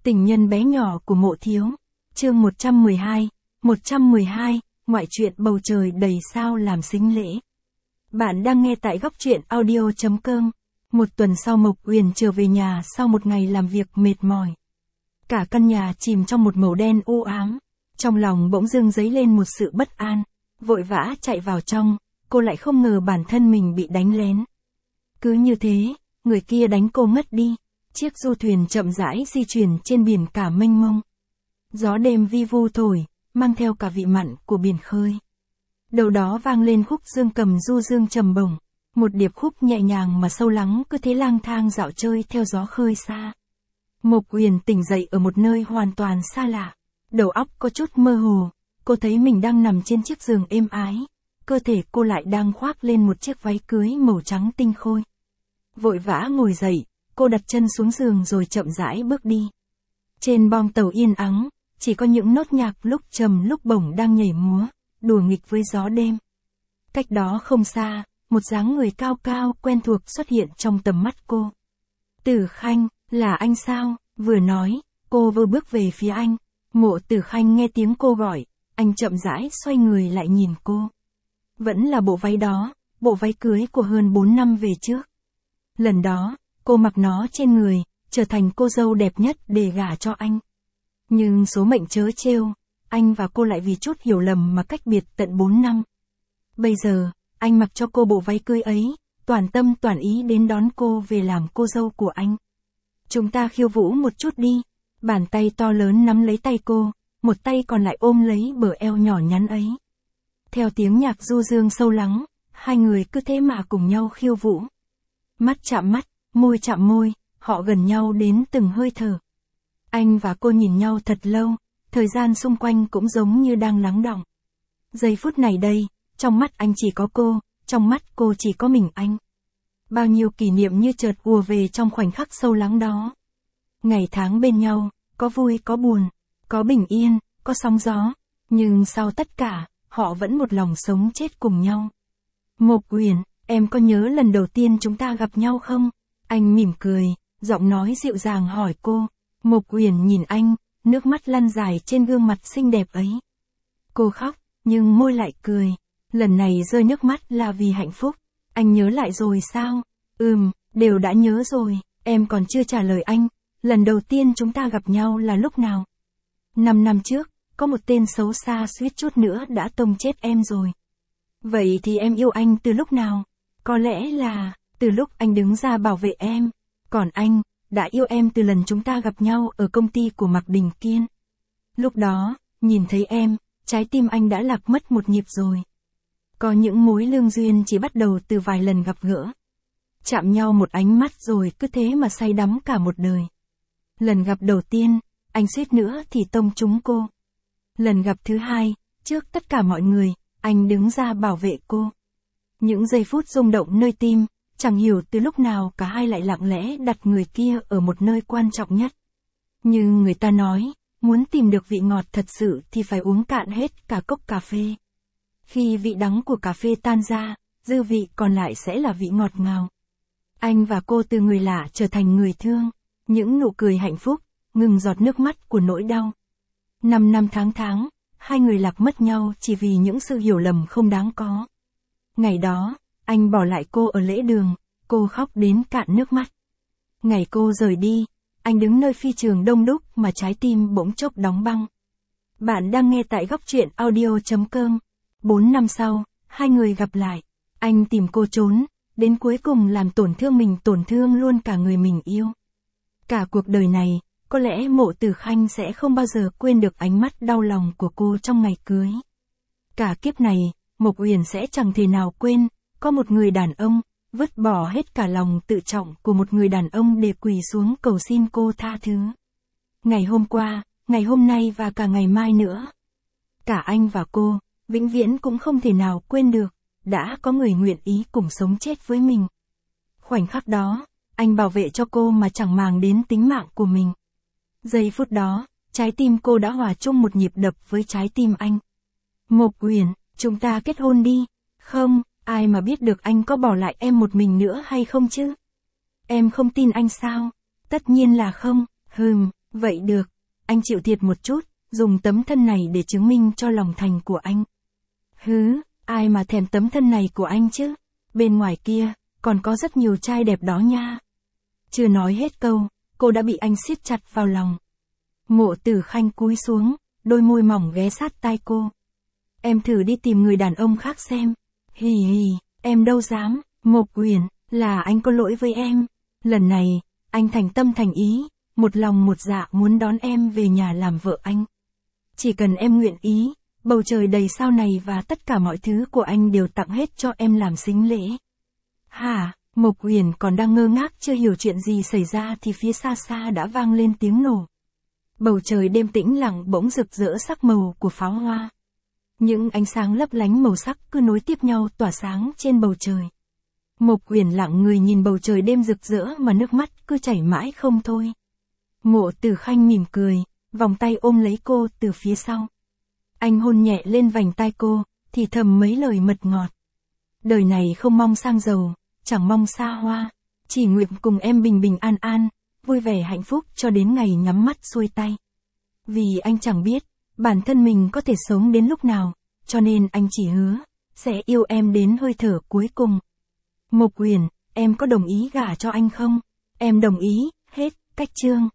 Tình nhân bé nhỏ của Mộ Thiếu. Chương 112, ngoại truyện bầu trời đầy sao làm sính lễ. Bạn đang nghe tại góc truyện audio.com. Một tuần sau Mộc Uyển trở về nhà sau một ngày làm việc mệt mỏi. Cả căn nhà chìm trong một màu đen u ám. Trong lòng bỗng dưng dấy lên một sự bất an. Vội vã chạy vào trong, cô lại không ngờ bản thân mình bị đánh lén. Cứ như thế, người kia đánh cô mất đi. Chiếc du thuyền chậm rãi di chuyển trên biển cả mênh mông. Gió đêm vi vu thổi, mang theo cả vị mặn của biển khơi. Đầu đó vang lên khúc dương cầm du dương trầm bổng, một điệp khúc nhẹ nhàng mà sâu lắng cứ thế lang thang dạo chơi theo gió khơi xa. Mộc Uyển tỉnh dậy ở một nơi hoàn toàn xa lạ, đầu óc có chút mơ hồ, cô thấy mình đang nằm trên chiếc giường êm ái, cơ thể cô lại đang khoác lên một chiếc váy cưới màu trắng tinh khôi. Vội vã ngồi dậy, cô đặt chân xuống giường rồi chậm rãi bước đi. Trên bong tàu yên ắng, chỉ có những nốt nhạc lúc trầm lúc bổng đang nhảy múa, đùa nghịch với gió đêm. Cách đó không xa, một dáng người cao cao quen thuộc xuất hiện trong tầm mắt cô. Tử Khanh, là anh sao? Vừa nói, cô vừa bước về phía anh. Mộ Tử Khanh nghe tiếng cô gọi, anh chậm rãi xoay người lại nhìn cô. Vẫn là bộ váy đó, bộ váy cưới của hơn 4 năm về trước. Lần đó, cô mặc nó trên người, trở thành cô dâu đẹp nhất để gả cho anh. Nhưng số mệnh trớ trêu, anh và cô lại vì chút hiểu lầm mà cách biệt tận 4 năm. Bây giờ, anh mặc cho cô bộ váy cưới ấy, toàn tâm toàn ý đến đón cô về làm cô dâu của anh. Chúng ta khiêu vũ một chút đi. Bàn tay to lớn nắm lấy tay cô, một tay còn lại ôm lấy bờ eo nhỏ nhắn ấy. Theo tiếng nhạc du dương sâu lắng, hai người cứ thế mà cùng nhau khiêu vũ. Mắt chạm mắt, môi chạm môi, họ gần nhau đến từng hơi thở. Anh và cô nhìn nhau thật lâu, thời gian xung quanh cũng giống như đang lắng đọng. Giây phút này đây, trong mắt anh chỉ có cô, trong mắt cô chỉ có mình anh. Bao nhiêu kỷ niệm như chợt ùa về trong khoảnh khắc sâu lắng đó. Ngày tháng bên nhau, có vui có buồn, có bình yên, có sóng gió, nhưng sau tất cả, họ vẫn một lòng sống chết cùng nhau. Mộc Uyển, em có nhớ lần đầu tiên chúng ta gặp nhau không? Anh mỉm cười, giọng nói dịu dàng hỏi cô. Mộc Uyển nhìn anh, nước mắt lăn dài trên gương mặt xinh đẹp ấy. Cô khóc, nhưng môi lại cười. Lần này rơi nước mắt là vì hạnh phúc. Anh nhớ lại rồi sao? Đều đã nhớ rồi, em còn chưa trả lời anh. Lần đầu tiên chúng ta gặp nhau là lúc nào? 5 năm trước, có một tên xấu xa suýt chút nữa đã tông chết em rồi. Vậy thì em yêu anh từ lúc nào? Có lẽ là, từ lúc anh đứng ra bảo vệ em. Còn anh, đã yêu em từ lần chúng ta gặp nhau ở công ty của Mạc Đình Kiên. Lúc đó, nhìn thấy em, trái tim anh đã lạc mất một nhịp rồi. Có những mối lương duyên chỉ bắt đầu từ vài lần gặp gỡ. Chạm nhau một ánh mắt rồi cứ thế mà say đắm cả một đời. Lần gặp đầu tiên, anh suýt nữa thì tông trúng cô. Lần gặp thứ hai, trước tất cả mọi người, anh đứng ra bảo vệ cô. Những giây phút rung động nơi tim, chẳng hiểu từ lúc nào cả hai lại lặng lẽ đặt người kia ở một nơi quan trọng nhất. Nhưng người ta nói, muốn tìm được vị ngọt thật sự thì phải uống cạn hết cả cốc cà phê. Khi vị đắng của cà phê tan ra, dư vị còn lại sẽ là vị ngọt ngào. Anh và cô từ người lạ trở thành người thương, những nụ cười hạnh phúc, ngừng giọt nước mắt của nỗi đau. 5 năm tháng, hai người lạc mất nhau chỉ vì những sự hiểu lầm không đáng có. Ngày đó, anh bỏ lại cô ở lễ đường, cô khóc đến cạn nước mắt. Ngày cô rời đi, anh đứng nơi phi trường đông đúc mà trái tim bỗng chốc đóng băng. Bạn đang nghe tại góc truyện audio.com. 4 năm sau, hai người gặp lại. Anh tìm cô trốn, đến cuối cùng làm tổn thương mình, tổn thương luôn cả người mình yêu. Cả cuộc đời này, có lẽ Mộ Tử Khanh sẽ không bao giờ quên được ánh mắt đau lòng của cô trong ngày cưới. Cả kiếp này, Mộc Uyển sẽ chẳng thể nào quên, có một người đàn ông, vứt bỏ hết cả lòng tự trọng của một người đàn ông để quỳ xuống cầu xin cô tha thứ. Ngày hôm qua, ngày hôm nay và cả ngày mai nữa. Cả anh và cô, vĩnh viễn cũng không thể nào quên được, đã có người nguyện ý cùng sống chết với mình. Khoảnh khắc đó, anh bảo vệ cho cô mà chẳng màng đến tính mạng của mình. Giây phút đó, trái tim cô đã hòa chung một nhịp đập với trái tim anh. Mộc Uyển, chúng ta kết hôn đi. Không, ai mà biết được anh có bỏ lại em một mình nữa hay không chứ? Em không tin anh sao? Tất nhiên là không. Vậy được, anh chịu thiệt một chút, dùng tấm thân này để chứng minh cho lòng thành của anh. Hứ, ai mà thèm tấm thân này của anh chứ? Bên ngoài kia, còn có rất nhiều trai đẹp đó nha. Chưa nói hết câu, cô đã bị anh siết chặt vào lòng. Mộ Tử Khanh cúi xuống, đôi môi mỏng ghé sát tai cô. Em thử đi tìm người đàn ông khác xem. Hì hì, em đâu dám, Mộc Uyển, là anh có lỗi với em. Lần này, anh thành tâm thành ý, một lòng một dạ muốn đón em về nhà làm vợ anh. Chỉ cần em nguyện ý, bầu trời đầy sao này và tất cả mọi thứ của anh đều tặng hết cho em làm sính lễ. Hả? Mộc Uyển còn đang ngơ ngác chưa hiểu chuyện gì xảy ra thì phía xa xa đã vang lên tiếng nổ. Bầu trời đêm tĩnh lặng bỗng rực rỡ sắc màu của pháo hoa. Những ánh sáng lấp lánh màu sắc cứ nối tiếp nhau tỏa sáng trên bầu trời. Mộc Uyển lặng người nhìn bầu trời đêm rực rỡ mà nước mắt cứ chảy mãi không thôi. Mộ Tử Khanh mỉm cười, vòng tay ôm lấy cô từ phía sau. Anh hôn nhẹ lên vành tai cô, thì thầm mấy lời mật ngọt. Đời này không mong sang giàu, chẳng mong xa hoa, chỉ nguyện cùng em bình bình an an, vui vẻ hạnh phúc cho đến ngày nhắm mắt xuôi tay. Vì anh chẳng biết, bản thân mình có thể sống đến lúc nào, cho nên anh chỉ hứa, sẽ yêu em đến hơi thở cuối cùng. Mộc Uyển, em có đồng ý gả cho anh không? Em đồng ý, hết, cách chương.